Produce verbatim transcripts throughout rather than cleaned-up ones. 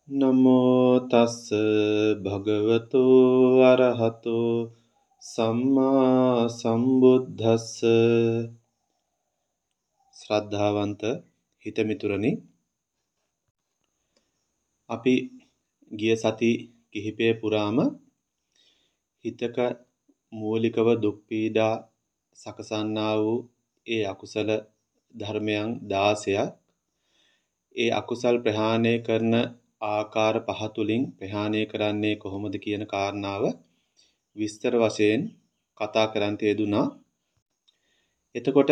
නමෝ තස්ස භගවතු අරහතෝ සම්මා සම්බුද්දස්ස ශ්‍රද්ධාවන්ත හිතමිතුරනි අපි ගිය සති කිහිපය පුරාම හිතක මූලිකව දුක් පීඩා සකසන්නා වූ ඒ අකුසල ධර්මයන් දාසයක් ඒ අකුසල් ප්‍රහාණය කරන ආකාර පහ තුලින් ප්‍රහාණය කරන්නේ කොහොමද කියන කාරණාව විස්තර වශයෙන් කතා කරන්න යෙදුනා. එතකොට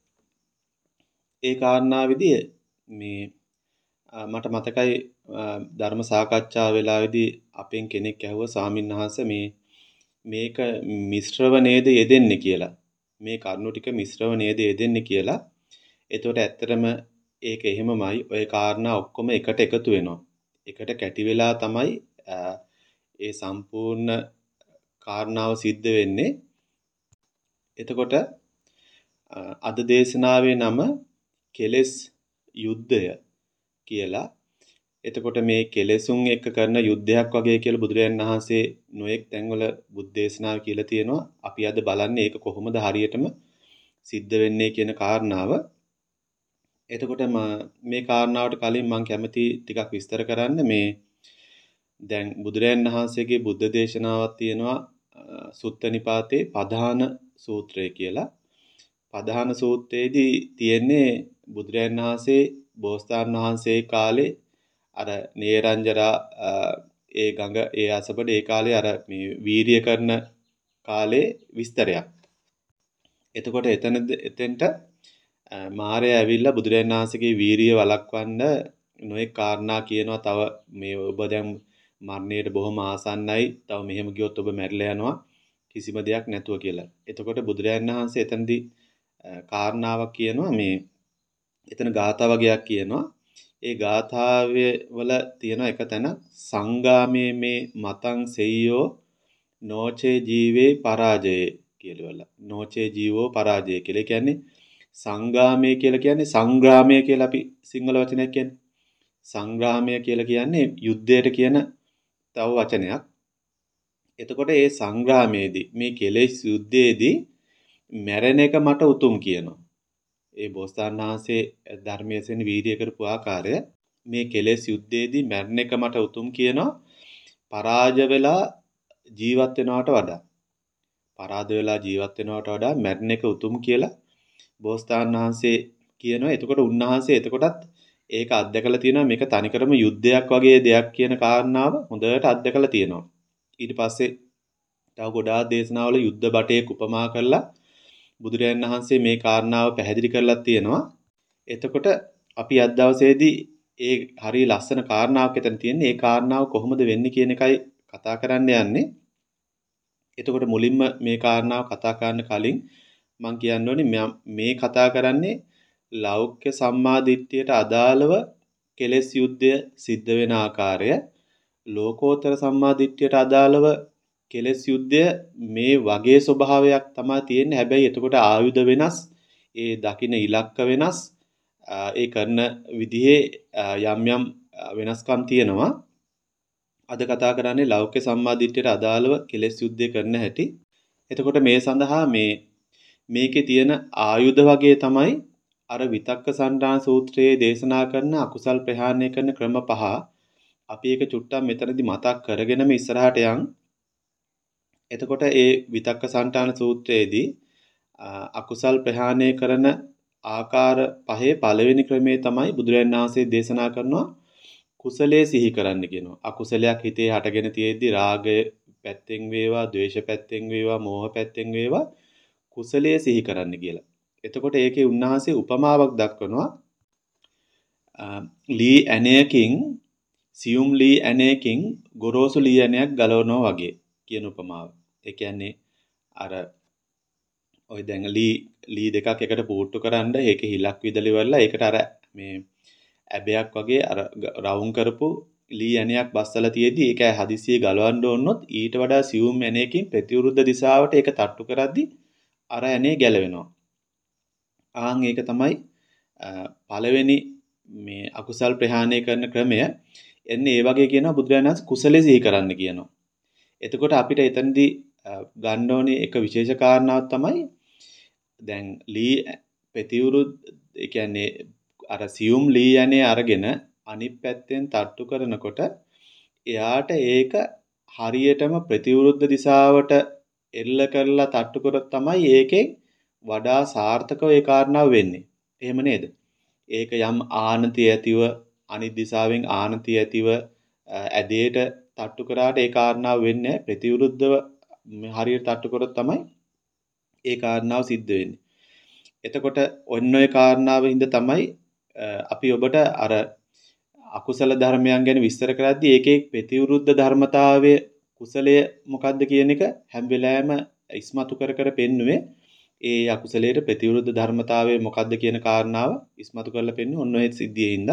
ඒ කාරණාවේදී මේ මට මතකයි ධර්ම සාකච්ඡා වෙලාවේදී අපෙන් කෙනෙක් ඇහුවා ස්වාමින්වහන්සේ මේ මේක මිශ්‍රව නේද යෙදෙන්නේ කියලා. මේ කරුණු ටික මිශ්‍රව නේද යෙදෙන්නේ කියලා. එතකොට ඇත්තටම ඒක එහෙමමයි. ওই කාරණා ඔක්කොම එකට එකතු වෙනවා. එකට කැටි වෙලා තමයි ඒ සම්පූර්ණ කාරණාව සිද්ධ වෙන්නේ. එතකොට අද දේශනාවේ නම කෙලෙස් යුද්ධය කියලා. එතකොට මේ කෙලෙසුන් එක්ක කරන යුද්ධයක් වගේ කියලා බුදුරජාණන් වහන්සේ නොඑක් තැන්වල බුද්ධ දේශනාව කියලා තියෙනවා. අපි අද බලන්නේ ඒක කොහොමද හරියටම සිද්ධ වෙන්නේ කියන කාරණාව. එතකොට මේ කාරණාවට කලින් මම කැමති ටිකක් විස්තර කරන්න. මේ දැන් බුදුරජාණන් වහන්සේගේ බුද්ධ දේශනාවක් තියෙනවා සුත්ත නිපාතේ පධාන සූත්‍රය කියලා. පධාන සූත්‍රයේදී තියෙන්නේ බුදුරජාණන් වහන්සේ බෝසතාණන් වහන්සේ කාලේ අර නේරංජරා ඒ ගඟ ඒ අසබඩ ඒ කාලේ අර මේ වීරිය කරන කාලේ විස්තරයක්. එතකොට එතන එතෙන්ට මාරයා ඇවිල්ලා බුදුරජාණන් වහන්සේගේ වීරිය වළක්වන්න නොයෙක් කාරණා කියනවා. තව මේ ඔබ දැන් මරණයට බොහොම ආසන්නයි. තව මෙහෙම ගියොත් ඔබ මැරිලා යනවා. කිසිම දෙයක් නැතුව කියලා. එතකොට බුදුරජාණන් වහන්සේ එතනදී කාරණාවක් කියනවා. මේ එතන ගාථා වගේක් කියනවා. ඒ ගාථාවේ වල තියෙන එක තැන සංගාමේ මේ මතං සෙය්‍යෝ නොචේ ජීවේ පරාජයේ කියලා. නොචේ ජීවෝ පරාජය කියලා කියන්නේ සංගාමයේ කියලා කියන්නේ සංග්‍රාමය කියලා අපි සිංහල වචනයක් කියන්නේ. සංග්‍රාමය කියලා කියන්නේ යුද්ධයට කියන තව වචනයක්. එතකොට මේ සංග්‍රාමයේදී මේ කෙලෙස් යුද්ධයේදී මැරෙන එක මට උතුම් කියනවා. ඒ බෝසතාණන් වහන්සේ ධර්මයෙන් වීර්ය කරපු ආකාරය මේ කෙලෙස් යුද්ධයේදී මැරෙන එක මට උතුම් කියනවා. පරාජ වෙලා ජීවත් වෙනවට වඩා. පරාද වෙලා ජීවත් වෙනවට වඩා මැරෙන එක උතුම් කියලා බෝසතාණන් වහන්සේ කියනවා. එතකොට උන්වහන්සේ එතකොටත් ඒක අත්දකලා තියෙනවා. මේක තනිකරම යුද්ධයක් වගේ දෙයක් කියන කාරණාව හොඳට අත්දකලා තියෙනවා. ඊට පස්සේ තව ගොඩාක් දේශනාවල යුද්ධ බටේ උපමා කරලා බුදුරජාණන් වහන්සේ මේ කාරණාව පැහැදිලි කරලා තියෙනවා. එතකොට අපි අද දවසේදී ඒ හරිය ලස්සන කාරණාවක් එතන තියෙන්නේ. ඒ කාරණාව කොහොමද වෙන්නේ කියන එකයි කතා කරන්න යන්නේ. එතකොට මුලින්ම මේ කාරණාව කතා කරන්න කලින් මම කියන්න ඕනේ මේ කතා කරන්නේ ලෞක්‍ය සම්මාදිට්ඨියට අදාළව කෙලෙස් යුද්ධය සිද්ධ වෙන ආකාරය, ලෝකෝත්තර සම්මාදිට්ඨියට අදාළව කෙලෙස් යුද්ධය මේ වගේ ස්වභාවයක් තමයි තියෙන්නේ. හැබැයි එතකොට ආයුධ වෙනස්, ඒ දකින්න ඉලක්ක වෙනස්, ඒ කරන විදිහේ යම් යම් වෙනස්කම් තියෙනවා. අද කතා කරන්නේ ලෞක්‍ය සම්මාදිට්ඨියට අදාළව කෙලෙස් යුද්ධය කරන හැටි. එතකොට මේ සඳහා මේ මේකේ තියෙන ආයුධ වගේ තමයි අර විතක්ක සණ්ඩාන සූත්‍රයේ දේශනා කරන අකුසල් ප්‍රහාණය කරන ක්‍රම පහ. අපි ඒක චුට්ටක් මෙතනදී මතක් කරගෙනම ඉස්සරහට යන්. එතකොට ඒ විතක්ක සණ්ඩාන සූත්‍රයේදී අකුසල් ප්‍රහාණය කරන ආකාර පහේ පළවෙනි ක්‍රමය තමයි බුදුරජාණන් වහන්සේ දේශනා කරනවා කුසලයේ සිහි කරන්න කියනවා. අකුසලයක් හිතේ හටගෙන තියෙද්දි රාගය පැත්තෙන් වේවා, ද්වේෂ පැත්තෙන් වේවා, මෝහ පැත්තෙන් වේවා කුසලයේ සිහි කරන්න කියලා. එතකොට ඒකේ උන්වහන්සේ උපමාවක් දක්වනවා. ලී ඇණයකින් සියුම් ලී ඇණයකින් ගොරෝසු ලී ඇණයක් ගලවනවා වගේ කියන උපමාව. ඒ කියන්නේ අර ඔය දැන් ලී ලී දෙකක් එකට පුට්ටු කරන්න ඒකේ හිලක් විදලි වෙලා ඒකට අර මේ ඇබයක් වගේ අර රවුම් කරපු ලී ඇණයක් බස්සලා තියේදී ඒක හදිසියෙ ගලවන්න ඕනොත් ඊට වඩා සියුම් ඇණයකින් ප්‍රතිවිරුද්ධ දිශාවට ඒක තට්ටු කරද්දී අර ඇණේ ගැලවෙනවා. ආන් ඒක තමයි පළවෙනි මේ අකුසල් ප්‍රහාණය කරන ක්‍රමය. එන්නේ ඒ වගේ කියනවා බුදුරජාණන් වහන්සේ කුසලයේ සිහි කරන්න කියනවා. එතකොට අපිට එතනදී ගන්න ඕනේ එක විශේෂ කාරණාවක් තමයි දැන් ලී ප්‍රතිවුරුද් ඒ කියන්නේ අර සියුම් ලී යන්නේ අරගෙන අනිත් පැත්තෙන් තට්ටු කරනකොට එයාට ඒක හරියටම ප්‍රතිවුරුද්ද දිශාවට එල්ල කරලා තට්ටු කරොත් තමයි ඒකෙන් වඩා සාර්ථකව ඒ කාරණාව වෙන්නේ. එහෙම නේද? ඒක යම් ආනතිය ඇතිව අනිත් දිශාවෙන් ආනතිය ඇතිව ඇදේට තට්ටු කරාට ඒ කාරණාව වෙන්නේ ප්‍රතිවිරුද්ධව හරියට තට්ටු කරොත් තමයි ඒ කාරණාව සිද්ධ වෙන්නේ. එතකොට ඔන්න ඔය කාරණාවෙන්ද තමයි අපි ඔබට අර අකුසල ධර්මයන් ගැන විස්තර කරද්දී ඒකේ ප්‍රතිවිරුද්ධ ධර්මතාවය කුසලය මොකද්ද කියන එක හැම වෙලාවෙම ඉස්මතු කර කර පෙන්නුවේ ඒ අකුසලයට ප්‍රතිවිරුද්ධ ධර්මතාවය මොකද්ද කියන කාරණාව ඉස්මතු කරලා පෙන්නුවේ ඔන්න ඔය සිද්ධියින්ද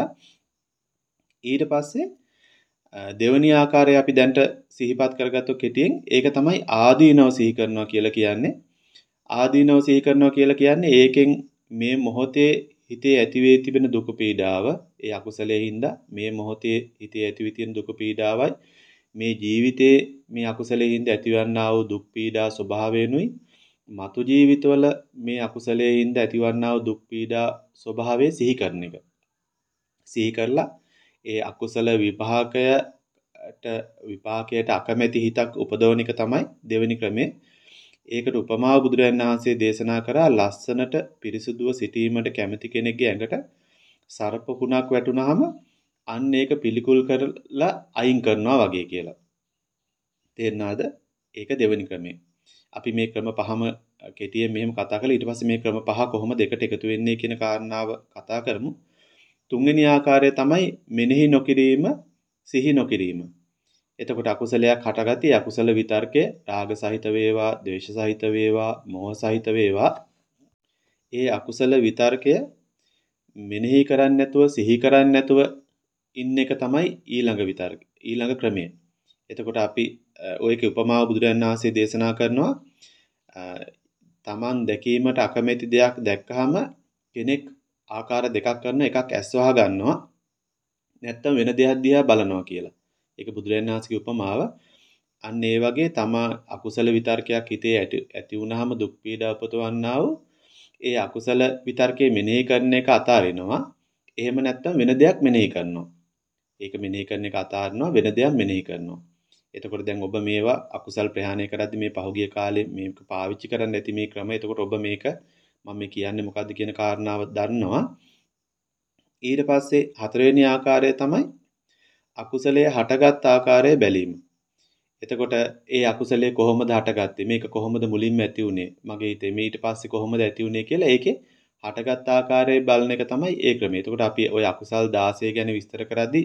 ඊට පස්සේ දෙවැනි ආකාරය අපි දැන්ට සිහිපත් කරගත්තු කෙටියෙන් ඒක තමයි ආදීනව සිහි කරනවා කියලා කියන්නේ ආදීනව සිහි කරනවා කියලා කියන්නේ ඒකෙන් මේ මොහොතේ හිතේ ඇතිවේ තිබෙන දුක පීඩාව ඒ අකුසලයේ හින්දා මේ මොහොතේ හිතේ ඇතිවී තියෙන දුක පීඩාවයි මේ ජීවිතේ මේ අකුසලයේ හින්දා ඇතිවන්නා වූ දුක් පීඩා ස්වභාවයනුයි මතු ජීවිතවල මේ අකුසලයේ හින්දා ඇතිවන්නා වූ දුක් පීඩා ස්වභාවය සිහි කරන එක. සිහි කරලා ඒ අකුසල විපාකයට විපාකයට අකමැති හිතක් උපදවන එක තමයි දෙවෙනි ක්‍රමය. ඒකට උපමාව බුදුරජාණන් වහන්සේ දේශනා කරා ලස්සනට පිරිසුදුව සිටීමට කැමති කෙනෙක්ගේ ඇඟට සර්ප කුණක් වැටුනහම අන්න ඒක පිළිකුල් කරලා අයින් කරනවා වගේ කියලා. තේරෙනවද? ඒක දෙවෙනි ක්‍රමය. අපි මේ ක්‍රම පහම කෙටියෙන් මෙහෙම කතා කරලා ඊට පස්සේ මේ ක්‍රම පහ කොහොමද එකට එකතු වෙන්නේ කියන කාරණාව කතා කරමු. තුන්වෙනි ආකාරය තමයි මෙනෙහි නොකිරීම, සිහි නොකිරීම. එතකොට අකුසලයක් හටගත්තී අකුසල විතර්කය රාග සහිත වේවා, ද්වේෂ සහිත වේවා, මෝහ සහිත වේවා. ඒ අකුසල විතර්කය මෙනෙහි කරන්නේ නැතුව, සිහි කරන්නේ නැතුව ඉන්න එක තමයි ඊළඟ විතර්ක. ඊළඟ ක්‍රමය. එතකොට අපි ඔයකේ උපමාව බුදුරජාණන් වහන්සේ දේශනා කරනවා තමන් දැකීමට අකමැති දෙයක් දැක්කහම කෙනෙක් ආකාර දෙකක් කරන එකක් ඇස් වහ ගන්නවා නැත්තම් වෙන දෙයක් දිහා බලනවා කියලා. ඒක බුදුරජාණන් වහන්සේගේ උපමාව. අන්න ඒ වගේ තමා අකුසල විතර්කයක් හිතේ ඇති වුනහම දුක් පීඩා උපතවන්නා වූ ඒ අකුසල විතර්කයේ මෙනෙහි කරන එක අතාරිනවා. එහෙම නැත්තම් වෙන දෙයක් මෙනෙහි කරනවා. ඒක මෙනෙහි කරන එක අතාරිනවා වෙන දෙයක් මෙනෙහි කරනවා. එතකොට දැන් ඔබ මේවා අකුසල් ප්‍රහාණය කරද්දී මේ පහුගිය කාලේ මේක පාවිච්චි කරන්න ඇති මේ ක්‍රම. එතකොට ඔබ මේක මම මේ කියන්නේ මොකද්ද කියන කාරණාව දන්නවා. ඊට පස්සේ හතරවෙනි ආකාරය තමයි අකුසලයේ හටගත් ආකාරය බැලීම. එතකොට ඒ අකුසලයේ කොහොමද හටගත්තේ? මේක කොහොමද මුලින්ම ඇති වුනේ? මගේ හිතේ මේ ඊට පස්සේ කොහොමද ඇති වුනේ කියලා ඒකේ හටගත් ආකාරය බලන එක තමයි ඒ ක්‍රමය. එතකොට අපි ওই අකුසල් දාසය ගැන විස්තර කරද්දී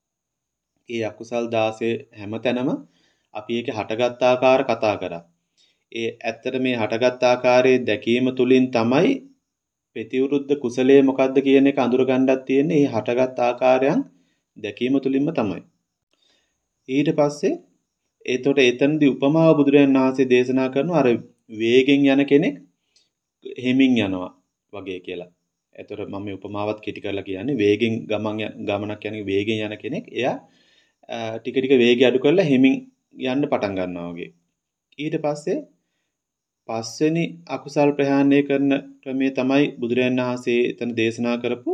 ඒ අකුසල් දාසය හැමතැනම අපි ඒකේ හටගත් ආකාර කතා කරා. ඒ ඇත්තට මේ හටගත් ආකාරයේ දැකීම තුලින් තමයි ප්‍රතිවිරුද්ධ කුසලයේ මොකද්ද කියන එක අඳුර ගන්නත් තියෙන්නේ. මේ හටගත් ආකාරයන් දැකීම තුලින්ම තමයි. ඊට පස්සේ ඒතකොට එතනදී උපමාව බුදුරජාණන් වහන්සේ දේශනා කරනවා අර වේගෙන් යන කෙනෙක් හිමින් යනවා වගේ කියලා. ඒතකොට මම මේ උපමාවත් කෙටි කරලා කියන්නේ වේගෙන් ගමන් ගමනක් යන වේගෙන් යන කෙනෙක් එයා ටික ටික වේගය අඩු කරලා හිමින් යන්න පටන් ගන්නවා වගේ. ඊට පස්සේ පස්වෙනි අකුසල් ප්‍රහාණය කරන ක්‍රමය තමයි බුදුරජාණන් වහන්සේ එතන දේශනා කරපු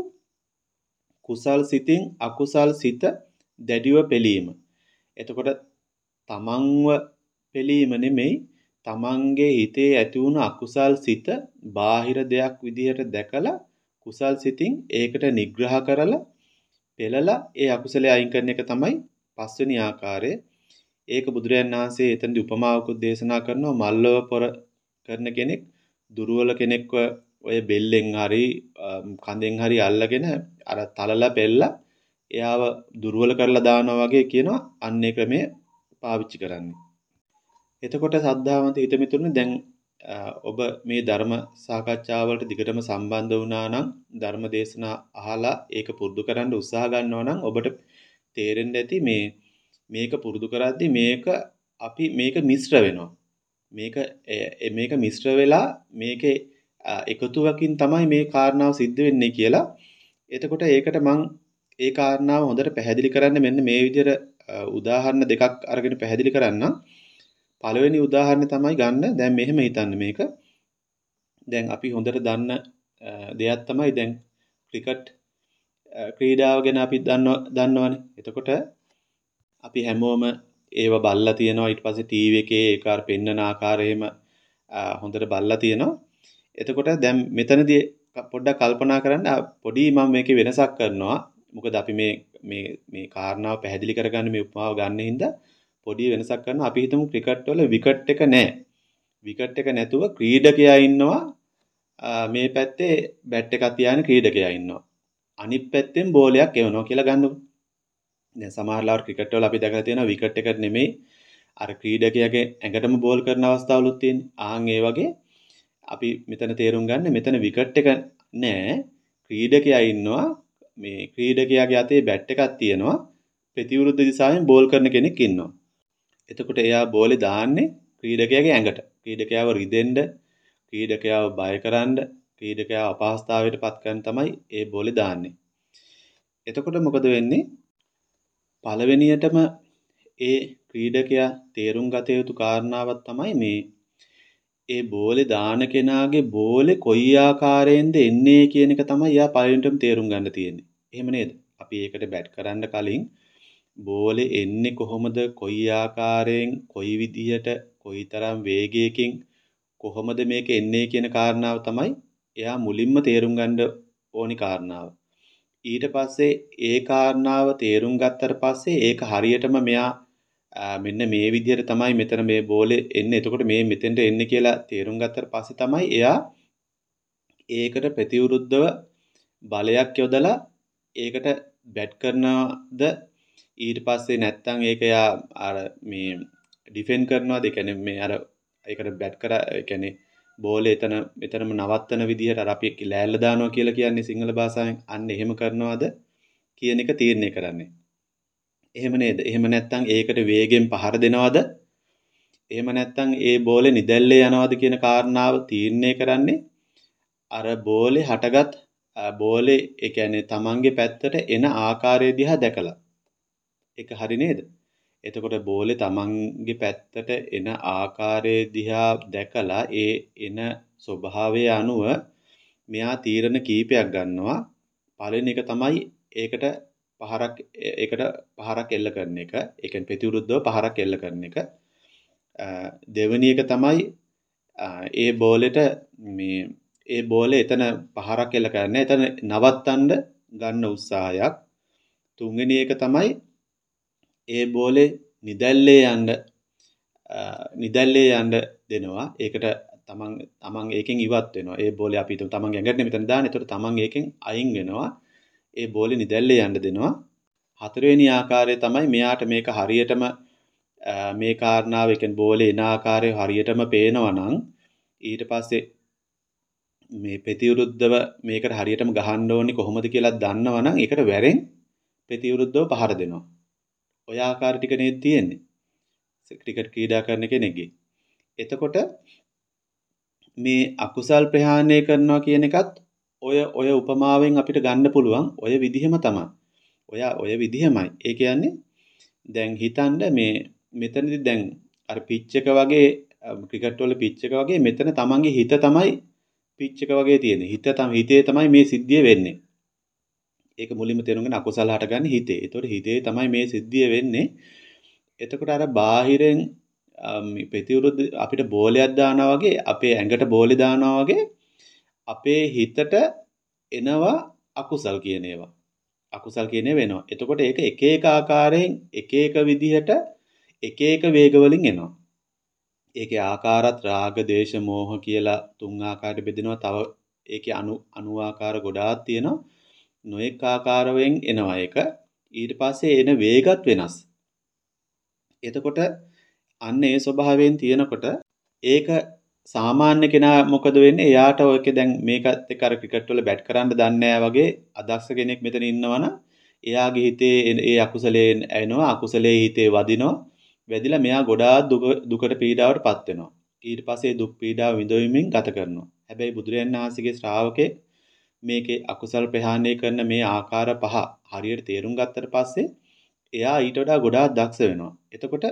කුසල් සිතින් අකුසල් සිත දැඩිව පෙළීම. එතකොට තමන්ව පෙළීම නෙමෙයි තමන්ගේ හිතේ ඇති වුණු අකුසල් සිත බාහිර දෙයක් විදිහට දැකලා කුසල් සිතින් ඒකට නිග්‍රහ කරලා පෙළලා ඒ අකුසලයේ අයින් කරන එක තමයි පස්වෙනි ආකාරය. ඒක බුදුරජාණන් වහන්සේ එතනදී උපමාවකුත් දේශනා කරනවා මල්ලව පොර කරන කෙනෙක් දුර්වල කෙනෙක්ව ඔය බෙල්ලෙන් හරි කඳෙන් හරි අල්ලගෙන අර තලලා පෙළලා එයාව දුර්වල කරලා දානවා වගේ කියනවා අන්නේ ක්‍රමය පාවිච්චි කරන්නේ. එතකොට සද්ධාවන්ත හිත මිතුරුනේ දැන් ඔබ මේ ධර්ම සාකච්ඡාවලට දිගටම සම්බන්ධ වුණා නම් ධර්ම දේශනා අහලා ඒක පුරුදු කරන්න උත්සාහ ගන්නවා නම් ඔබට තේරෙන්න ඇති මේ මේක පුරුදු කරද්දී මේක අපි මේක මිශ්‍ර වෙනවා. මේක මේක මිශ්‍ර වෙලා මේකේ එකතුවකින් තමයි මේ කාරණාව සිද්ධ වෙන්නේ කියලා. එතකොට ඒකට මං ඒ කාරණාව හොඳට පැහැදිලි කරන්න මෙන්න මේ විදිහට උදාහරණ දෙකක් අරගෙන පැහැදිලි කරන්න. පළවෙනි උදාහරණය තමයි ගන්න. දැන් මෙහෙම හිතන්න මේක. දැන් අපි හොඳට දන්න දෙයක් තමයි දැන් ක්‍රිකට් ක්‍රීඩාව ගැන අපි දන්නව දන්නවනේ. එතකොට අපි හැමෝම ඒව බලලා තියෙනවා. ඊට පස්සේ ටීවී එකේ ඒක අර පෙන්නන ආකාරයෙම හොඳට බලලා තියෙනවා. එතකොට දැන් මෙතනදී පොඩ්ඩක් කල්පනා කරන්න පොඩි මම මේකේ වෙනසක් කරනවා. මොකද අපි මේ මේ මේ කාරණාව පැහැදිලි කරගන්න මේ උපමාව ගන්න හින්දා පොඩි වෙනසක් කරනවා. අපි හිතමු ක්‍රිකට් වල විකට් එක නැහැ. විකට් එක නැතුව ක්‍රීඩකයා ඉන්නවා. මේ පැත්තේ බැට් එකක් තියාගෙන ක්‍රීඩකයා ඉන්නවා. අනිත් පැත්තෙන් බෝලයක් එවනවා කියලා ගන්නකො. දැන් සමහරවල් ක්‍රිකට් වල අපි දැකලා තියෙනවා විකට් එකට නෙමෙයි අර ක්‍රීඩකයාගේ ඇඟටම බෝල් කරන අවස්ථාවලුත් තියෙන්නේ. ආන් ඒ වගේ අපි මෙතන තේරුම් ගන්න මෙතන විකට් එක නැහැ. ක්‍රීඩකයා ඉන්නවා. මේ ක්‍රීඩකයාගේ අතේ බැට් එකක් තියෙනවා. ප්‍රතිවිරුද්ධ දිශාවෙන් බෝල් කරන කෙනෙක් ඉන්නවා. එතකොට එයා බෝලේ දාන්නේ ක්‍රීඩකයාගේ ඇඟට. ක්‍රීඩකයාව රිදෙන්න, ක්‍රීඩකයාව බය කරන්න, ක්‍රීඩකයාව අපහසුතාවයට පත් කරන්න තමයි ඒ බෝලේ දාන්නේ. එතකොට මොකද වෙන්නේ? පළවෙනියටම ඒ ක්‍රීඩකයා තේරුම් ගත යුතු කාරණාවක් තමයි මේ ඒ බෝලේ දාන කෙනාගේ බෝලේ කොයි ආකාරයෙන්ද එන්නේ කියන එක තමයි යා පළවෙනිටම තේරුම් ගන්න තියෙන්නේ. එහෙම නේද? අපි ඒකට බැට් කරන්න කලින් බෝලේ එන්නේ කොහොමද, කොයි ආකාරයෙන්, කොයි විදිහට, කොයිතරම් වේගයකින් කොහොමද මේක එන්නේ කියන කාරණාව තමයි එයා මුලින්ම තේරුම් ගන්න ඕනි කාරණාව. ඊට පස්සේ ඒ කාරණාව තේරුම් ගත්තට පස්සේ ඒක හරියටම මෙයා මෙන්න මේ විදිහට තමයි මෙතන මේ බෝලේ එන්නේ. එතකොට මේ මෙතෙන්ට එන්නේ කියලා තේරුම් ගත්තට පස්සේ තමයි එයා ඒකට ප්‍රතිවිරුද්ධව බලයක් යොදලා ඒකට බැට් කරනවද ඊට පස්සේ නැත්තම් ඒක එයා අර මේ ඩිෆෙන්ඩ් කරනවද? ඒ කියන්නේ මේ අර ඒකට බැට් කරා ඒ කියන්නේ බෝලේ එතන මෙතනම නවත්තන විදිහට අර අපි ලෑල්ල දානවා කියලා කියන්නේ සිංහල භාෂාවෙන් අන්න එහෙම කරනවද කියන එක තීරණය කරන්නේ. එහෙම නේද? එහෙම නැත්තම් ඒකට වේගෙන් පහර දෙනවද? එහෙම නැත්තම් ඒ බෝලේ නිදැල්ලේ යනවද කියන කාරණාව තීරණය කරන්නේ අර බෝලේ හටගත් බෝලේ ඒ කියන්නේ තමන්ගේ පැත්තට එන ආකාරය දිහා දැකලා. ඒක හරි නේද? එතකොට බෝලේ තමන්ගේ පැත්තට එන ආකාරය දිහා දැකලා ඒ එන ස්වභාවය අනුව මෙයා තීරණ කීපයක් ගන්නවා. පළවෙනි එක තමයි ඒකට පහරක් ඒකට පහරක් එල්ල කරන එක. ඒ කියන්නේ ප්‍රතිවිරුද්ධව පහරක් එල්ල කරන එක. දෙවෙනි එක තමයි ඒ බෝලෙට මේ ඒ බෝලේ එතන පහරක් එල්ල කරන්නේ. එතන නවත්තන්න ගන්න උත්සාහයක්. තුන්වෙනි එක තමයි ඒ බෝලේ නිදැල්ලේ යන්න නිදැල්ලේ යන්න දෙනවා. ඒකට තමන් තමන් ඒකෙන් ඉවත් වෙනවා. ඒ බෝලේ අපි හිතමු තමන්ගේ ඇඟට මෙතන දාන්නේ. ඒතකොට තමන් ඒකෙන් අයින් වෙනවා. ඒ බෝලේ නිදැල්ලේ යන්න දෙනවා. හතරවෙනි ආකාරය තමයි මෙයාට මේක හරියටම මේ කාරණාව ඒ කියන්නේ බෝලේ එන ආකාරය හරියටම පේනවා නම් ඊට පස්සේ මේ ප්‍රතිවිරුද්ධව මේකට හරියටම ගහන්න ඕනේ කොහොමද කියලා දන්නවනම් ඒකට වැරෙන් ප්‍රතිවිරුද්ධව පහර දෙනවා. ඔය ආකාර ටික නේද තියෙන්නේ. ක්‍රිකට් ක්‍රීඩා කරන කෙනෙක්ගේ. එතකොට මේ අකුසල් ප්‍රහාණය කරනවා කියන එකත් ඔය ඔය උපමාවෙන් අපිට ගන්න පුළුවන් ඔය විදිහම තමයි. ඔය ඔය විදිහමයි. ඒ කියන්නේ දැන් හිතන්න මේ මෙතනදී දැන් අර පිච් එක වගේ ක්‍රිකට් වල පිච් එක වගේ මෙතන තමන්ගේ හිත තමයි පිච් එක වගේ තියෙන්නේ. හිත තමයි හිතේ තමයි මේ සිද්ධිය වෙන්නේ. ඒක මුලින්ම තේරුම් ගන්න අකුසල හටගන්නේ හිතේ. ඒතකොට හිතේ තමයි මේ සිද්ධිය වෙන්නේ. එතකොට අර බාහිරෙන් ප්‍රතිවිරුද්ධ අපිට බෝලයක් දානවා වගේ අපේ ඇඟට බෝලේ දානවා වගේ අපේ හිතට එනවා අකුසල් කියන ඒවා. අකුසල් කියන ඒවා වෙනවා. එතකොට ඒක එක එක ආකාරයෙන් එක එක විදිහට එක එක වේග වලින් එනවා. ඒකේ ආකාරات රාග, දේශ, මෝහ කියලා තුන් ආකාරයට බෙදෙනවා. තව ඒකේ අනු අනු ආකාර ගොඩාක් තියෙනවා. නොඑක ආකාරයෙන් එනවා ඒක. ඊට පස්සේ එන වේගත් වෙනස්. එතකොට අන්න ඒ ස්වභාවයෙන් තියෙනකොට ඒක සාමාන්‍ය කෙනා මොකද වෙන්නේ? එයාට ඔයකේ දැන් මේකත් එක්ක අර ක්‍රිකට් වල බැට් කරන්න දන්නේ නැහැ වගේ අදක්ෂ කෙනෙක් මෙතන ඉන්නවනම් එයාගේ හිතේ ඒ අකුසලේ එනවා. අකුසලේ හිතේ වදිනවා. වැදිලා මෙයා ගොඩාක් දුකට පීඩාවට පත් වෙනවා. ඊට පස්සේ දුක් පීඩාව විඳවමින් ගත කරනවා. හැබැයි බුදුරජාණන් වහන්සේගේ ශ්‍රාවකේ මේකේ අකුසල් ප්‍රහාණය කරන මේ ආකාර පහ හරියට තේරුම් ගත්තට පස්සේ එයා ඊට වඩා ගොඩාක් දක්ෂ වෙනවා. එතකොට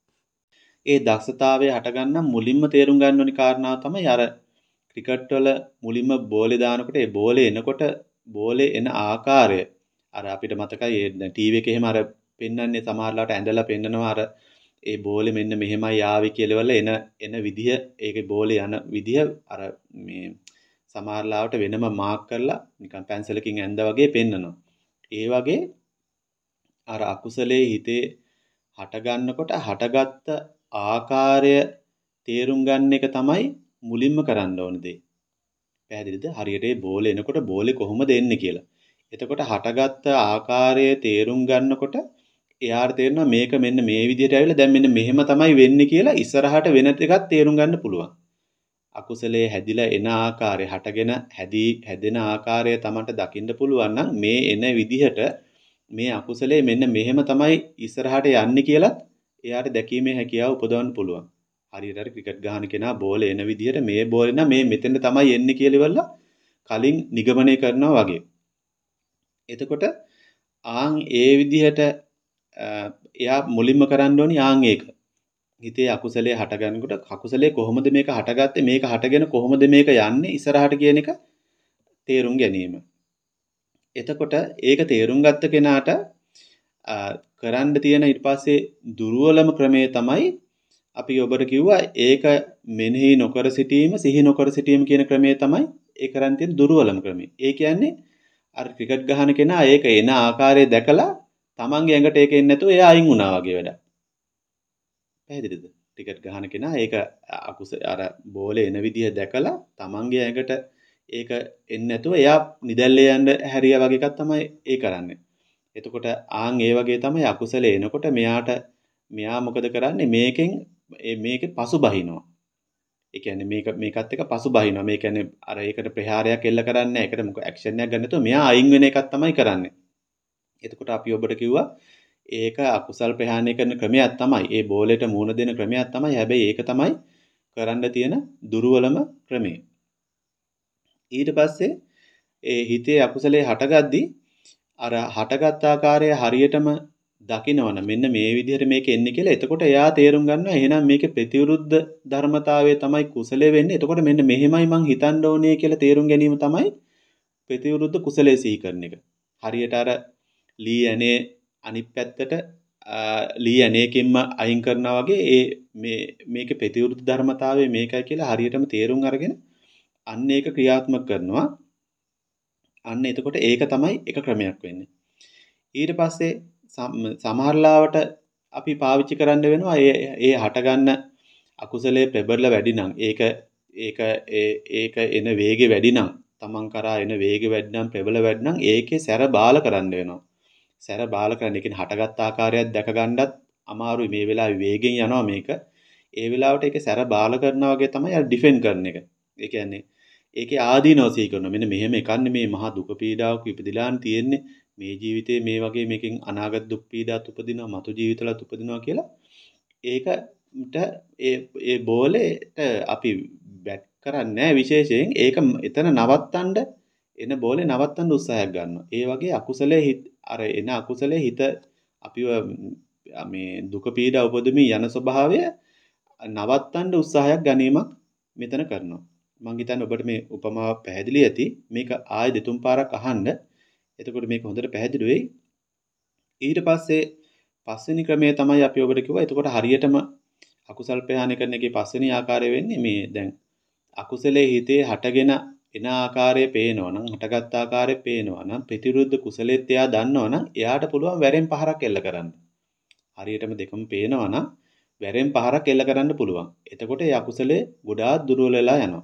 ඒ දක්ෂතාවය හටගන්න මුලින්ම තේරුම් ගන්න ඕනි කාරණාව තමයි අර ක්‍රිකට් වල මුලින්ම බෝලේ දානකොට ඒ බෝලේ එනකොට බෝලේ එන ආකාරය අර අපිට මතකයි ඒ ටීවී එකේ එහෙම අර පෙන්වන්නේ සමහරලාට ඇඳලා පෙන්නනවා අර ඒ බෝලේ මෙන්න මෙහෙමයි ආවේ කියලා එන එන විදිහ ඒකේ බෝලේ යන විදිහ අර මේ සමහරලාවට වෙනම මාක් කරලා නිකන් පැන්සලකින් ඇඳා වගේ පෙන්නනවා. ඒ වගේ අර අකුසලයේ හිතේ හට ගන්නකොට හටගත්ත ආකාරය තේරුම් ගන්න එක තමයි මුලින්ම කරන්න ඕන දේ. පැහැදිලිද? හරියට ඒ බෝලේ එනකොට බෝලේ කොහොමද එන්නේ කියලා. එතකොට හටගත්ත ආකාරය තේරුම් ගන්නකොට එයාට තේරෙනවා මේක මෙන්න මේ විදිහට ඇවිල්ලා දැන් මෙන්න මෙහෙම තමයි වෙන්නේ කියලා ඉස්සරහට වෙන එකක් තේරුම් ගන්න පුළුවන්. අකුසලයේ හැදිලා එන ආකාරය හටගෙන හැදී හැදෙන ආකාරය Tamanට දකින්න පුළුවන් නම් මේ එන විදිහට මේ අකුසලයේ මෙන්න මෙහෙම තමයි ඉස්සරහට යන්නේ කියලත් එයාට දැකීමේ හැකියාව උපදවන්න පුළුවන්. හරියට හරි ක්‍රිකට් ගහන කෙනා බෝල එන විදිහට මේ බෝලේ නම් මේ මෙතෙන්ද තමයි එන්නේ කියලා ඉවරලා කලින් නිගමනය කරනවා වගේ. එතකොට ආන් ඒ විදිහට එයා මුලින්ම කරන්න ඕනි ආන් ඒක. හිතේ අකුසලයේ හට ගන්නකොට අකුසලයේ කොහොමද මේක හටගත්තේ මේක හටගෙන කොහොමද මේක යන්නේ ඉස්සරහට කියන එක තේරුම් ගැනීම. එතකොට ඒක තේරුම් ගත්ත කෙනාට කරන්න තියෙන ඊට පස්සේ දුර්වලම ක්‍රමය තමයි අපි ඔබට කිව්වා ඒක මෙනෙහි නොකර සිටීම සිහි නොකර සිටීම කියන ක්‍රමය තමයි ඒ කරන් තියෙන දුර්වලම ක්‍රමය. ඒ කියන්නේ අර ක්‍රිකට් ගහන කෙනා ඒක එන ආකාරය දැකලා තමන්ගේ ඇඟට ඒක එන්නේ නැතුව එයා අයින් වුණා වගේ වැඩක්. පැහැදිලිද? ක්‍රිකට් ගහන කෙනා ඒක අකුස අර බෝලේ එන විදිහ දැකලා තමන්ගේ ඇඟට ඒක එන්නේ නැතුව එයා නිදැල්ලේ යන්න හැරියා වගේ එකක් තමයි ඒ කරන්නේ. එතකොට ආන් ඒ වගේ තමයි අකුසලේ එනකොට මෙයාට මෙයා මොකද කරන්නේ මේකෙන් මේකේ පසුබහිනවා. ඒ කියන්නේ මේක මේකත් එක පසුබහිනවා. මේ කියන්නේ අර ඒකට ප්‍රහාරයක් එල්ල කරන්නේ නැහැ. ඒකට මොකක් ඇක්ෂන් එකක් ගන්න නැතුව මෙයා අයින් වෙන එකක් තමයි කරන්නේ. එතකොට අපි ඔබට කිව්වා ඒක අකුසල් ප්‍රහාණය කරන ක්‍රමයක් තමයි. ඒ බෝලෙට මූණ දෙන ක්‍රමයක් තමයි. හැබැයි ඒක තමයි කරන්න තියෙන දුර්වලම ක්‍රමය. ඊට පස්සේ ඒ හිතේ අකුසලයේ හටගද්දී අර හටගත් ආකාරය හරියටම දකිනවනම් මෙන්න මේ විදිහට මේක එන්නේ කියලා එතකොට එයා තේරුම් ගන්නවා එහෙනම් මේකේ ප්‍රතිවිරුද්ධ ධර්මතාවය තමයි කුසලයේ වෙන්නේ. එතකොට මෙන්න මෙහෙමයි මං හිතන්න ඕනේ කියලා තේරුම් ගැනීම තමයි ප්‍රතිවිරුද්ධ කුසලයේ සිහි කරන එක. හරියට අර ලී ඇනේ අනිත් පැත්තට ලී ඇනේකින්ම අයින් කරනවා වගේ ඒ මේ මේකේ ප්‍රතිවිරුද්ධ ධර්මතාවය මේකයි කියලා හරියටම තේරුම් අරගෙන අන්න ඒක ක්‍රියාත්මක කරනවා. අන්න එතකොට ඒක තමයි එක ක්‍රමයක් වෙන්නේ. ඊට පස්සේ සමහරලාවට අපි පාවිච්චි කරන්න වෙනවා ඒ ඒ හටගන්න අකුසලයේ ප්‍රබල වැඩි නම් ඒක ඒක ඒක එන වේගය වැඩි නම් තමන් කරා එන වේගය වැඩි නම් ප්‍රබල වැඩි නම් ඒකේ සැර බාල කරන්න වෙනවා. සැර බාල කරන්න ඒ කියන්නේ හටගත් ආකාරයක් දැක ගන්නත් අමාරුයි මේ වෙලාවේ වේගෙන් යනවා මේක. ඒ වෙලාවට ඒකේ සැර බාල කරනවා වගේ තමයි අර ඩිෆෙන්ඩ් කරන එක. ඒ කියන්නේ ඒකේ ආදීනව සිහි කරනවා. මෙන්න මෙහෙම එකන්නේ මේ මහා දුක පීඩාවක් ඉපදිලාන් තියෙන්නේ. මේ ජීවිතේ මේ වගේ මේකෙන් අනාගත දුක් පීඩාත් උපදිනවා, මතු ජීවිතවලත් උපදිනවා කියලා ඒකට ඒ ඒ බෝලේට අපි බැට් කරන්නේ නැහැ විශේෂයෙන්. ඒක එතන නවත්තන්න එන බෝලේ නවත්තන්න උත්සාහයක් ගන්නවා. ඒ වගේ අකුසලයේ හිත අර එන අකුසලයේ හිත අපිව මේ දුක පීඩා උපදෙමින් යන ස්වභාවය නවත්තන්න උත්සාහයක් ගැනීමක් මෙතන කරනවා. මම හිතන්නේ ඔබට මේ උපමාව පැහැදිලි ඇති. මේක ආයෙ දෙතුන් පාරක් අහන්න. එතකොට මේක හොඳට පැහැදිලි වෙයි. ඊට පස්සේ පස්වෙනි ක්‍රමය තමයි අපි ඔබට කිව්වා. එතකොට හරියටම අකුසල් ප්‍රහාණය කරන එකේ පස්වෙනි ආකාරය වෙන්නේ මේ දැන් අකුසලයේ හිතේ හටගෙන එන ආකාරය පේනවා නම් හටගත් ආකාරය පේනවා නම් ප්‍රතිවිරුද්ධ කුසලෙත් එයා දන්නවා නම් එයාට පුළුවන් වැරෙන් පහරක් එල්ල කරන්න. හරියටම දෙකම පේනවා නම් වැරෙන් පහරක් එල්ල කරන්න පුළුවන්. එතකොට ඒ අකුසලයේ ගොඩාක් දුර්වල වෙලා යනවා.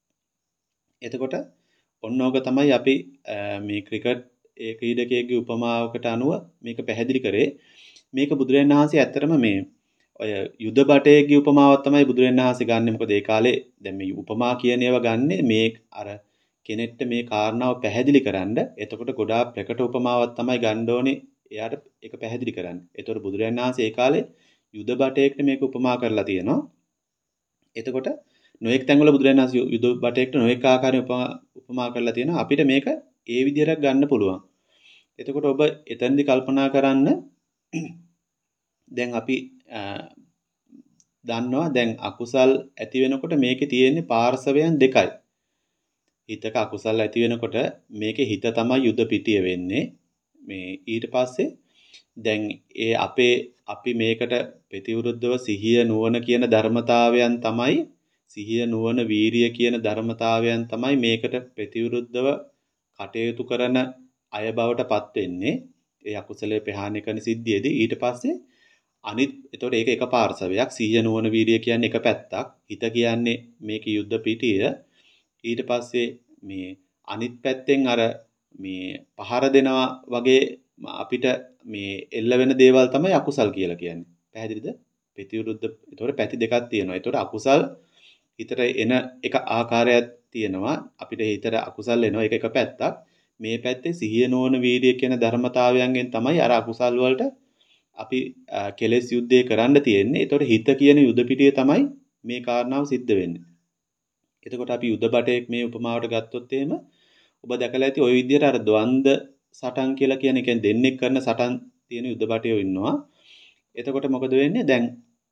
එතකොට ඔන්න ඕක තමයි අපි මේ ක්‍රිකට් ඒ ක්‍රීඩකයෙක්ගේ උපමාවකට අනුව මේක පැහැදිලි කරේ. මේක බුදුරජාණන් වහන්සේ ඇත්තටම මේ ඔය යුද බටේගේ උපමාවක් තමයි බුදුරජාණන් වහන්සේ ගන්නෙ. මොකද ඒ කාලේ දැන් මේ උපමා කියන ඒවා ගන්නෙ මේ අර කෙනෙක්ට මේ කාරණාව පැහැදිලි කරන්න. එතකොට ගොඩාක් ප්‍රකට උපමාවක් තමයි ගන්න ඕනේ. එයාට ඒක පැහැදිලි කරන්න. ඒතකොට බුදුරජාණන් වහන්සේ ඒ කාලේ යුද බටේකට මේක උපමා කරලා තියෙනවා. එතකොට නොඑක් තැන්වල බුදුරජාණන් වහන්සේ යුද බටයකට නොඑක් ආකාරයෙන් උපමා කරලා තියෙනවා. අපිට මේක ඒ විදිහට ගන්න පුළුවන්. එතකොට ඔබ එතනදී කල්පනා කරන්න දැන් අපි දන්නවා දැන් අකුසල් ඇති වෙනකොට මේකේ තියෙන්නේ පාර්ශවයන් දෙකයි. හිතක අකුසල් ඇති වෙනකොට මේකේ හිත තමයි යුද පිටිය වෙන්නේ. මේ ඊට පස්සේ දැන් ඒ අපේ අපි මේකට ප්‍රතිවිරුද්ධව සිහිය නුවණ කියන ධර්මතාවයන් තමයි සිහිය නුවණ වීරිය කියන ධර්මතාවයන් තමයි මේකට ප්‍රතිවිරුද්ධව කටයුතු කරන අය බවට පත් වෙන්නේ. ඒ අකුසලයේ ප්‍රහාණය කරන සිද්ධියේදී ඊට පස්සේ අනිත් එතකොට ඒක එක පාර්ශවයක් සිහිය නුවණ වීරිය කියන්නේ එක පැත්තක්. හිත කියන්නේ මේක යුද්ධ පිටිය. ඊට පස්සේ මේ අනිත් පැත්තෙන් අර මේ පහර දෙනවා වගේ අපිට මේ එල්ල වෙන දේවල් තමයි අකුසල් කියලා කියන්නේ. පැහැදිලිද? ප්‍රතිවිරුද්ධ එතකොට පැති දෙකක් තියෙනවා. එතකොට අකුසල් හිතට එන එක ආකාරයක් තියෙනවා. අපිට හිතට අකුසල් එනවා ඒක එක පැත්තක්. මේ පැත්තේ සිහිය නොවන වීර්යය කියන ධර්මතාවයන්ගෙන් තමයි අර අකුසල් වලට අපි කෙලෙස් යුද්ධය කරන්න තියෙන්නේ. එතකොට හිත කියන යුද පිටිය තමයි මේ කාරණාව සිද්ධ වෙන්නේ. එතකොට අපි යුද බටේක් මේ උපමාවට ගත්තොත් එහෙම ඔබ දැකලා ඇති ওই විදිහට අර ද්වන්ද සටන් කියලා කියන එකෙන් දෙන්නෙක් කරන සටන් තියෙන යුද බටයෝ ඉන්නවා. එතකොට මොකද වෙන්නේ? දැන්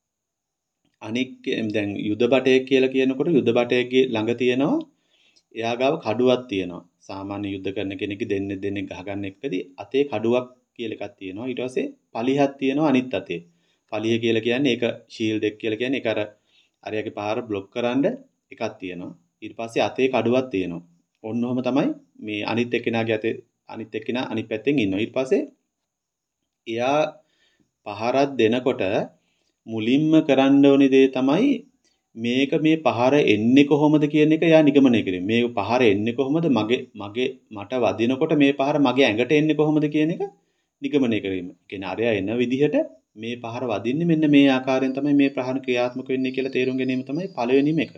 අනික් දැන් යුද බටේක් කියලා කියනකොට යුද බටේකගේ ළඟ තියෙනවා එයා ගාව කඩුවක් තියෙනවා. සාමාන්‍ය යුද්ධ කරන කෙනෙක් දෙන්නේ දෙන්නේ ගහගන්න එකදී අතේ කඩුවක් කියලා එකක් තියෙනවා. ඊට පස්සේ පලිහක් තියෙනවා අනිත් අතේ. පලිය කියලා කියන්නේ ඒක ෂීල්ඩ් එක කියලා කියන්නේ ඒක අර අරයාගේ පාර બ્લોක් කරන්න එකක් තියෙනවා. ඊට පස්සේ අතේ කඩුවක් තියෙනවා. ඔන්න ඔහම තමයි මේ අනිත් එක්කෙනාගේ අතේ අනිත් එක්කෙනා අනිත් පැත්තෙන් ඉන්නවා. ඊට පස්සේ එයා පහරක් දෙනකොට මුලින්ම කරන්න ඕනේ දේ තමයි මේක මේ පහර එන්නේ කොහොමද කියන එක එයා නිගමනය කරේ. මේ පහර එන්නේ කොහොමද මගේ මගේ මට වදිනකොට මේ පහර මගේ ඇඟට එන්නේ කොහොමද කියන එක නිගමනය කිරීම. කියන්නේ අරයා එන විදිහට මේ පහර වදින්නේ මෙන්න මේ ආකාරයෙන් තමයි මේ ප්‍රහාර ක්‍රියාත්මක වෙන්නේ කියලා තේරුම් ගැනීම තමයි පළවෙනිම එක.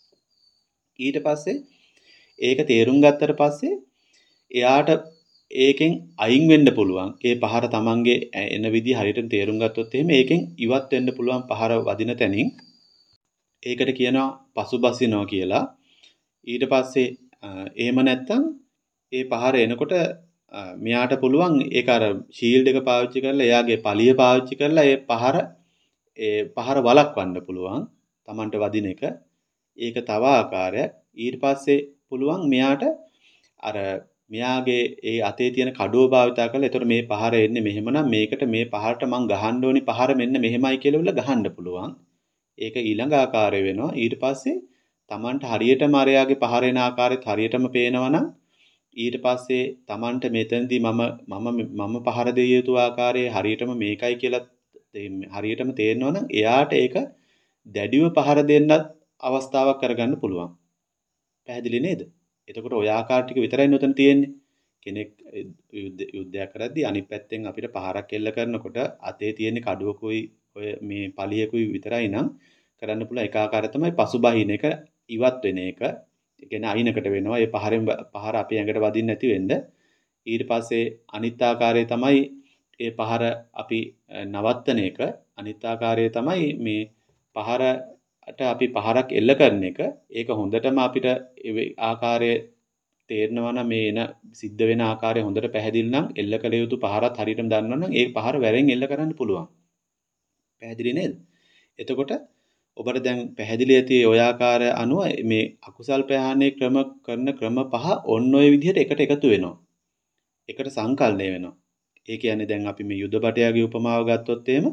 ඊට පස්සේ ඒක තේරුම් ගත්තට පස්සේ එයාට ඒකෙන් අයින් වෙන්න පුළුවන්. ඒ පහර තමන්ගේ එන විදිහ හරියට තේරුම් ගත්තොත් එහෙම ඒකෙන් ඉවත් වෙන්න පුළුවන් පහර වදින තැනින්. ඒකට කියනවා පසුබසිනවා කියලා. ඊට පස්සේ එහෙම නැත්තම් ඒ පහර එනකොට මෙයාට පුළුවන් ඒක අර ෂීල්ඩ් එක පාවිච්චි කරලා එයාගේ පලිය පාවිච්චි කරලා ඒ පහර ඒ පහර වළක්වන්න පුළුවන්. Tamanට වදින එක. ඒක තව ආකාරයක්. ඊට පස්සේ පුළුවන් මෙයාට අර මෙයාගේ ඒ අතේ තියෙන කඩුව භාවිතා කරලා එතකොට මේ පහර එන්නේ මෙහෙමනම් මේකට මේ පහරට මං ගහන්න ඕනි පහර මෙන්න මෙහෙමයි කියලා උල ගහන්න පුළුවන්. ඒක ඊළඟ ආකාරය වෙනවා. ඊට පස්සේ Tamanට හරියටම අරයාගේ පහර එන ආකාරයත් හරියටම පේනවා නම් ඊට පස්සේ Tamanට මෙතනදී මම මම මම පහර දෙය යුතු ආකාරයේ හරියටම මේකයි කියලා හරියටම තේරෙනවා නම් එයාට ඒක දැඩිව පහර දෙන්නත් අවස්ථාවක් කරගන්න පුළුවන්. පැහැදිලි නේද? එතකොට ඔය ආකාර ටික විතරයි නොතන තියෙන්නේ. කෙනෙක් යුද්ධයක් කරද්දී අනිත් පැත්තෙන් අපිට පහරක් එල්ල කරනකොට අතේ තියෙන කඩුවකුයි ඔය මේ පලියකුයි විතරයි නම් කරන්න පුළුවන් එක ආකාරය තමයි පසුබහින එක ඉවත් වෙන එක. ඒ කියන්නේ අයිනකට වෙනවා. ඒ පහරෙන් පහර අපේ ඇඟට වදින්න නැති වෙන්න. ඊට පස්සේ අනිත් ආකාරය තමයි ඒ පහර අපි නවත්තන එක. අනිත් ආකාරය තමයි මේ පහරට අපි පහරක් එල්ල කරන එක. ඒක හොඳටම අපිට ඒ ආකාරය තේරෙනවා නම් මේ එන සිද්ධ වෙන ආකාරය හොඳට පැහැදිලි නම් එල්ල කළ යුතු පහරත් හරියටම දන්නවා නම් ඒ පහර වැරෙන් එල්ල කරන්න පුළුවන්. පැහැදිලි නේද? එතකොට ඔබට දැන් පැහැදිලි ඇති ඔය ආකාරය අනුව මේ අකුසල් ප්‍රහාණය ක්‍රම කරන ක්‍රම පහ ඔන්න ඔය විදිහට එකට එකතු වෙනවා. එකට සංකල්පණය වෙනවා. ඒ කියන්නේ දැන් අපි මේ යුද බටයාගේ උපමාව ගත්තොත් එහෙම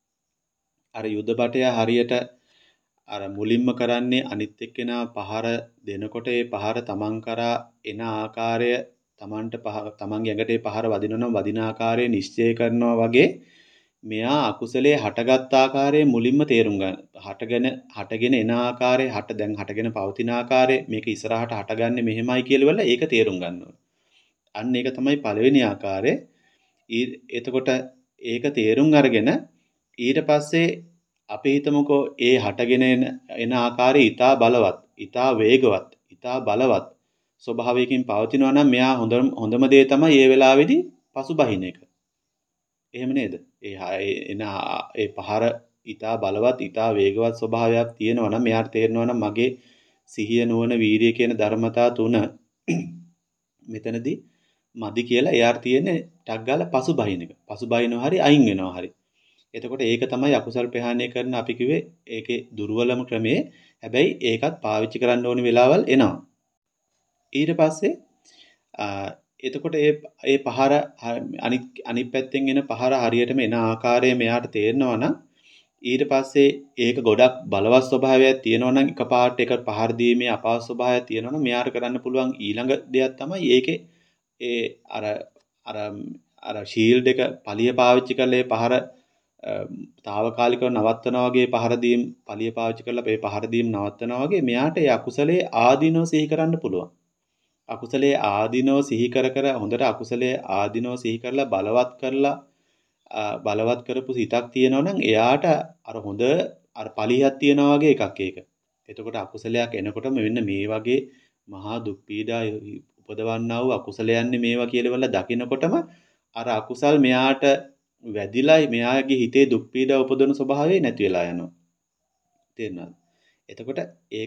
අර යුද බටයා හරියට අර මුලින්ම කරන්නේ අනිත් එක්කෙනා පහර දෙනකොට ඒ පහර තමන් කරා එන ආකාරය තමන්ට තමන්ගේ ඇඟට ඒ පහර වදිනවා නම් වදින ආකාරය නිශ්චය කරනවා වගේ මෙයා අකුසලයේ හටගත් ආකාරය මුලින්ම තේරුම් ගන්න. හටගෙන හටගෙන එන ආකාරය හට දැන් හටගෙන පවතින ආකාරය මේක ඉස්සරහට හටගන්නේ මෙහෙමයි කියලා ඒක තේරුම් ගන්න ඕනේ. අන්න ඒක තමයි පළවෙනි ආකාරය. එතකොට ඒක තේරුම් අරගෙන ඊට පස්සේ අපි හිතමුකෝ ඒ හටගෙන එන ආකාරය ඊටා බලවත්, ඊටා වේගවත්, ඊටා බලවත් ස්වභාවයකින් පවතිනවා නම් මෙයා හොඳම හොඳම දේ තමයි මේ වෙලාවේදී පසුබහින එක. එහෙම නේද? ඒ එන ඒ පහර ඊටා බලවත් ඊටා වේගවත් ස්වභාවයක් තියෙනවා නම් මෙයාට තේරෙනවා නම් මගේ සිහිය නුවණ වීරිය කියන ධර්මතා තුන මෙතනදී මදි කියලා එයාට තියෙන්නේ ටක් ගාලා පසුබහින එක. පසුබහිනවා හරි අයින් වෙනවා හරි. එතකොට ඒක තමයි අකුසල් ප්‍රහාණය කරන අපි කිව්වේ ඒකේ දුර්වලම ක්‍රමේ. හැබැයි ඒකත් පාවිච්චි කරන්න ඕනි වෙලාවල් එනවා. ඊට පස්සේ එතකොට ඒ ඒ පහර අනිත් අනිත් පැත්තෙන් එන පහර හරියටම එන ආකාරය මෙයාට තේරෙනවා නම් ඊට පස්සේ ඒක ගොඩක් බලවත් ස්වභාවයක් තියෙනවා නම් එකපාරට එක පහර දීමේ අපහසු ස්වභාවයක් තියෙනවා නම් මෙයාට කරන්න පුළුවන් ඊළඟ දෙයක් තමයි ඒකේ ඒ අර අර අර ෂීල්ඩ් එක පලිය පාවිච්චි කරලා ඒ පහර తాවකාලිකව නවත්තනවා වගේ පහර දීම් පලිය පාවිච්චි කරලා මේ පහර දීම් නවත්තනවා වගේ මෙයාට ඒ අකුසලයේ ආදීනව සිහි කරන්න පුළුවන්. අකුසලයේ ආදීනව සිහි කර කර හොඳට අකුසලයේ ආදීනව සිහි කරලා බලවත් කරලා බලවත් කරපු සිතක් තියෙනවා නම් එයාට අර හොඳ අර පලියක් තියනවා වගේ එකක් ඒක. එතකොට අකුසලයක් එනකොටම මෙන්න මේ වගේ මහා දුක් පීඩා උපදවන්නා වූ අකුසලයන්නේ මේවා කියලා දකිනකොටම අර අකුසල් මෙයාට වැදිලා මෙයාගේ හිතේ දුක් පීඩා උපදවන ස්වභාවය නැති වෙලා යනවා. තේරුණාද? එතකොට ඒක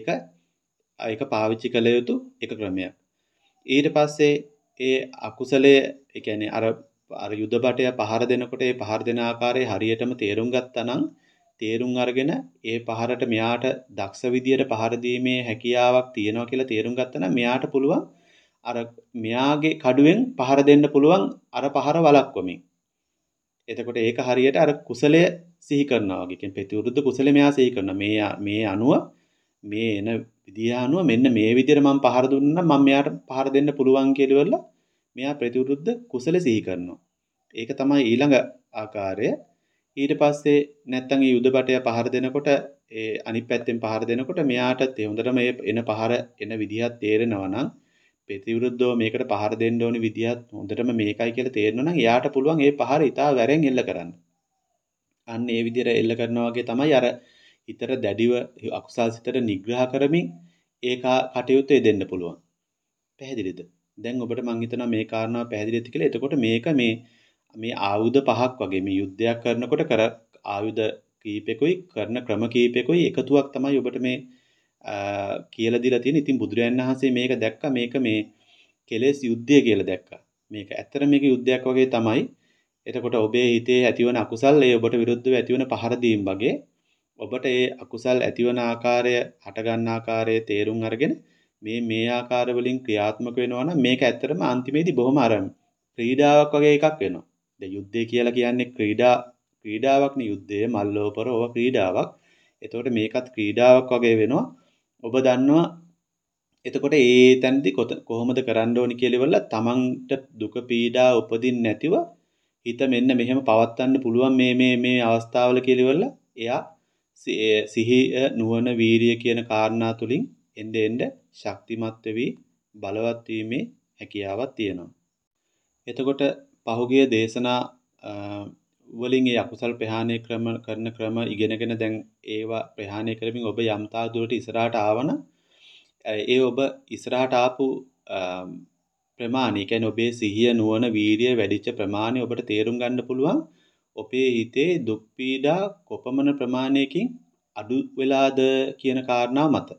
ඒක පාවිච්චි කළ යුතු එක ක්‍රමයක්. ඊට පස්සේ ඒ අකුසලයේ ඒ කියන්නේ අර අර යුද බටය පහර දෙනකොට ඒ පහර දෙන ආකාරය හරියටම තේරුම් ගත්තා නම් තේරුම් අරගෙන ඒ පහරට මෙයාට දක්ෂ විදියට පහර දීමේ හැකියාවක් තියෙනවා කියලා තේරුම් ගත්තා නම් මෙයාට පුළුවන් අර මෙයාගේ කඩුවෙන් පහර දෙන්න පුළුවන් අර පහර වළක්වමින්. එතකොට ඒක හරියට අර කුසලය සිහි කරනවා වගේ. කියන්නේ ප්‍රතිවිරුද්ධ කුසලය මෙයා සිහි කරනවා. මේ මේ අනුව මේ එන විදිය අනුව මෙන්න මේ විදියට මම පහර දුන්නා නම් මම මෙයාට පහර දෙන්න පුළුවන් කියලා මෙයා ප්‍රතිවිරුද්ධ කුසල සිහි කරනවා. ඒක තමයි ඊළඟ ආකාරය. ඊට පස්සේ නැත්තම් ඒ යුද බටය පහර දෙනකොට ඒ අනිත් පැත්තෙන් පහර දෙනකොට මෙයාට හොඳටම මේ එන පහර එන විදිහක් තේරෙනවා නම් ප්‍රතිවිරුද්ධව මේකට පහර දෙන්න ඕනි විදිහත් හොඳටම මේකයි කියලා තේරෙනවා නම් එයාට පුළුවන් ඒ පහර ඉතා වැරෙන් එල්ල කරන්න. අන්න ඒ විදිහට එල්ල කරනවා වගේ තමයි අර හිතට දැඩිව අකුසල් සිතට නිග්‍රහ කරමින් ඒක කටයුතු දෙන්න පුළුවන්. පැහැදිලිද? දැන් ඔබට මම හිතනවා මේ කාරණාව පැහැදිලිද කියලා. එතකොට මේක මේ මේ ආයුධ පහක් වගේ මේ යුද්ධයක් කරනකොට කර ආයුධ කීපෙකුයි කරන ක්‍රම කීපෙකුයි එකතුවක් තමයි ඔබට මේ කියලා දීලා තියෙන්නේ. ඉතින් බුදුරජාණන් වහන්සේ මේක දැක්කා මේක මේ කෙලෙස් යුද්ධය කියලා දැක්කා. මේක ඇත්තට මේක යුද්ධයක් වගේ තමයි. එතකොට ඔබේ හිතේ ඇතිවන අකුසල් ඒ ඔබට විරුද්ධව ඇතිවන පහර දීම් වගේ ඔබට ඒ අකුසල් ඇතිවන ආකාරය හට ගන්න ආකාරය තේරුම් අරගෙන මේ මේ ආකාර වලින් ක්‍රියාත්මක වෙනවා නම් මේක ඇත්තටම අන්තිමේදී බොහොම අරන් ක්‍රීඩාවක් වගේ එකක් වෙනවා. දැන් යුද්ධය කියලා කියන්නේ ක්‍රීඩා ක්‍රීඩාවක්නේ යුද්ධය මල්ලෝපර ඕව ක්‍රීඩාවක්. එතකොට මේකත් ක්‍රීඩාවක් වගේ වෙනවා. ඔබ දන්නවා එතකොට ඒ තැනදී කොහොමද කරන්න ඕනි කියලා ඉවරලා තමන්ට දුක පීඩා උපදින්න නැතිව හිත මෙන්න මෙහෙම පවත්වන්න පුළුවන් මේ මේ මේ අවස්ථාවල කියලා ඉවරලා එයා සිහිය නුවණ වීරිය කියන කාරණා තුලින් එnde end ශක්තිමත් වෙවි බලවත් වීමේ හැකියාවක් තියෙනවා. එතකොට පහුගිය දේශනා වලින් ඒ අකුසල් ප්‍රහාණය ක්‍රම කරන ක්‍රම ඉගෙනගෙන දැන් ඒවා ප්‍රහාණය කරමින් ඔබ යම් තාක් දුරට ඉස්සරහට ආවන ඒ ඔබ ඉස්සරහට ආපු ප්‍රමාණය කියන්නේ ඔබේ සිහිය නුවණ වීරිය වැඩිච්ච ප්‍රමාණය ඔබට තේරුම් ගන්න පුළුවන් ඔබේ හිතේ දුක් පීඩා කොපමණ ප්‍රමාණයකින් අඩු වෙලාද කියන කාරණාව මත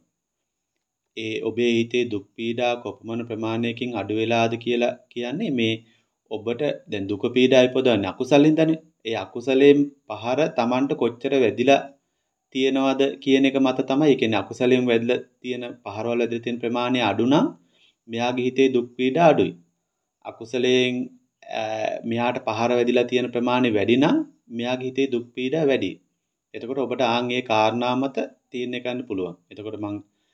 ඒ ඔබේ හිතේ දුක් පීඩා කොපමණ ප්‍රමාණයකින් අඩු වෙලාද කියලා කියන්නේ මේ ඔබට දැන් දුක පීඩා ඉපදවන්නේ අකුසලින්දනේ. ඒ අකුසලයෙන් පහර Tamanට කොච්චර වැදිලා තියෙනවද කියන එක මත තමයි. ඒ කියන්නේ අකුසලයෙන් වැදිලා තියෙන පහරවල වැදිලා තියෙන ප්‍රමාණය අඩු නම් මෙයාගේ හිතේ දුක් පීඩා අඩුයි. අකුසලයෙන් මෙයාට පහර වැදිලා තියෙන ප්‍රමාණය වැඩි නම් මෙයාගේ හිතේ දුක් පීඩා වැඩි. එතකොට ඔබට ආන් ඒ කාරණා මත තීරණය කරන්න පුළුවන්. එතකොට මම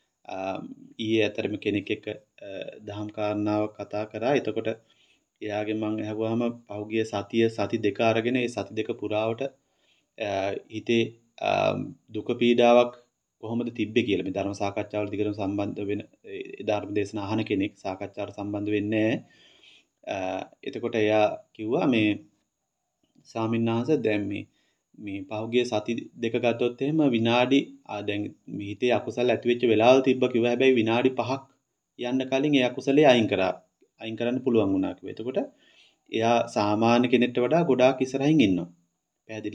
ඊයේ අතරම කෙනෙක් එක්ක දහම් කාරණාවක් කතා කරා. එතකොට එයාගෙන් මම අහුවාම පහුගිය සතිය සති දෙක අරගෙන ඒ සති දෙක පුරාවට හිතේ දුක පීඩාවක් කොහොමද තිබ්බේ කියලා මේ ධර්ම සාකච්ඡාවල දිගටම සම්බන්ධ වෙන ධර්ම දේශනා අහන කෙනෙක් සාකච්ඡාවට සම්බන්ධ වෙන්නේ නැහැ. එතකොට එයා කිව්වා මේ ස්වාමින්වහන්ස දැන් මේ මේ පහුගිය සති දෙක ගත්තොත් එහෙම විනාඩි දැන් මේ හිතේ අකුසල ඇති වෙච්ච වෙලාවල් තිබ්බ කිව්වා. හැබැයි විනාඩි පහක් යන්න කලින් ඒ අකුසලයේ අයින් කරා. අයින් කරන්න පුළුවන් වුණා කිව්වා. එතකොට එයා සාමාන්‍ය කෙනෙක්ට වඩා ගොඩාක් ඉස්සරහින් ඉන්නවා. පැහැදිලි නේද?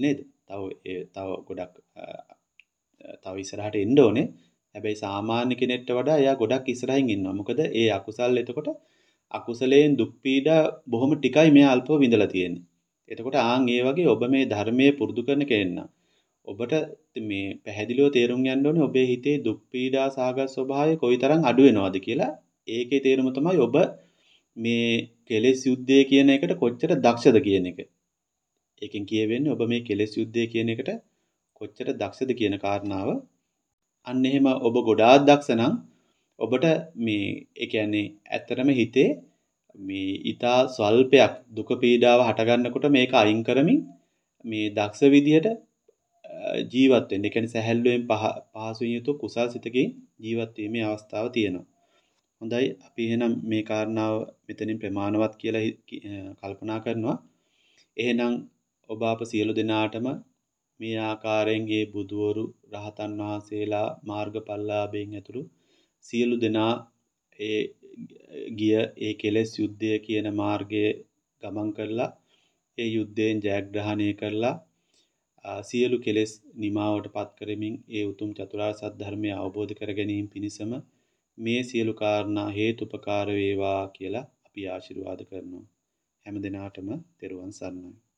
තව ඒ තව ගොඩක් තව ඉස්සරහට එන්න ඕනේ. හැබැයි සාමාන්‍ය කෙනෙක්ට වඩා එයා ගොඩක් ඉස්සරහින් ඉන්නවා. මොකද ඒ අකුසල් එතකොට අකුසලයෙන් දුක් පීඩා බොහොම ටිකයි මේ අල්පව විඳලා තියෙන්නේ. එතකොට ආන් ඒ වගේ ඔබ මේ ධර්මයේ පුරුදු කරන කෙනා ඔබට මේ පැහැදිලිව තේරුම් ගන්න ඕනේ ඔබේ හිතේ දුක් පීඩා සාගත ස්වභාවය කොයිතරම් අඩු වෙනවද කියලා. ඒකේ තේරුම තමයි ඔබ මේ කෙලෙස් යුද්ධය කියන එකට කොච්චර දක්ෂද කියන එක. ඒකෙන් කියවෙන්නේ ඔබ මේ කෙලෙස් යුද්ධය කියන එකට කොච්චර දක්ෂද කියන කාරණාව. අන්න එහෙම ඔබ ගොඩාක් දක්ෂ නම් ඔබට මේ ඒ කියන්නේ ඇත්තටම හිතේ මේ ඊටා ස්වල්පයක් දුක පීඩාව හට ගන්නකොට මේක අයින් කරමින් මේ දක්ෂ විදියට ජීවත් වෙන්න. ඒ කියන්නේ සැහැල්ලුවෙන් පහසුවෙන් යුතු කුසල් සිතකින් ජීවත් වීමේ අවස්ථාව තියෙනවා. හොඳයි අපි එහෙනම් මේ කාරණාව මෙතනින් ප්‍රමාණවත් කියලා කල්පනා කරනවා. එහෙනම් ඔබ අප සියලු දෙනාටම මේ ආකාරයෙන් ඒ බුදවරු රහතන් වහන්සේලා මාර්ගඵලලාභයෙන් ඇතුළු සියලු දෙනා ඒ ගිය ඒ කෙලෙස් යුද්ධය කියන මාර්ගයේ ගමන් කරලා ඒ යුද්ධයෙන් ජයග්‍රහණය කරලා සියලු කෙලෙස් නිමාවට පත් කරමින් ඒ උතුම් චතුරාර්ය සත්‍ය ධර්මය අවබෝධ කර ගැනීම පිණිසම මේ සියලු කාරණා හේතුපකාර වේවා කියලා අපි ආශිර්වාද කරනවා. හැම දිනාටම තෙරුවන් සරණයි.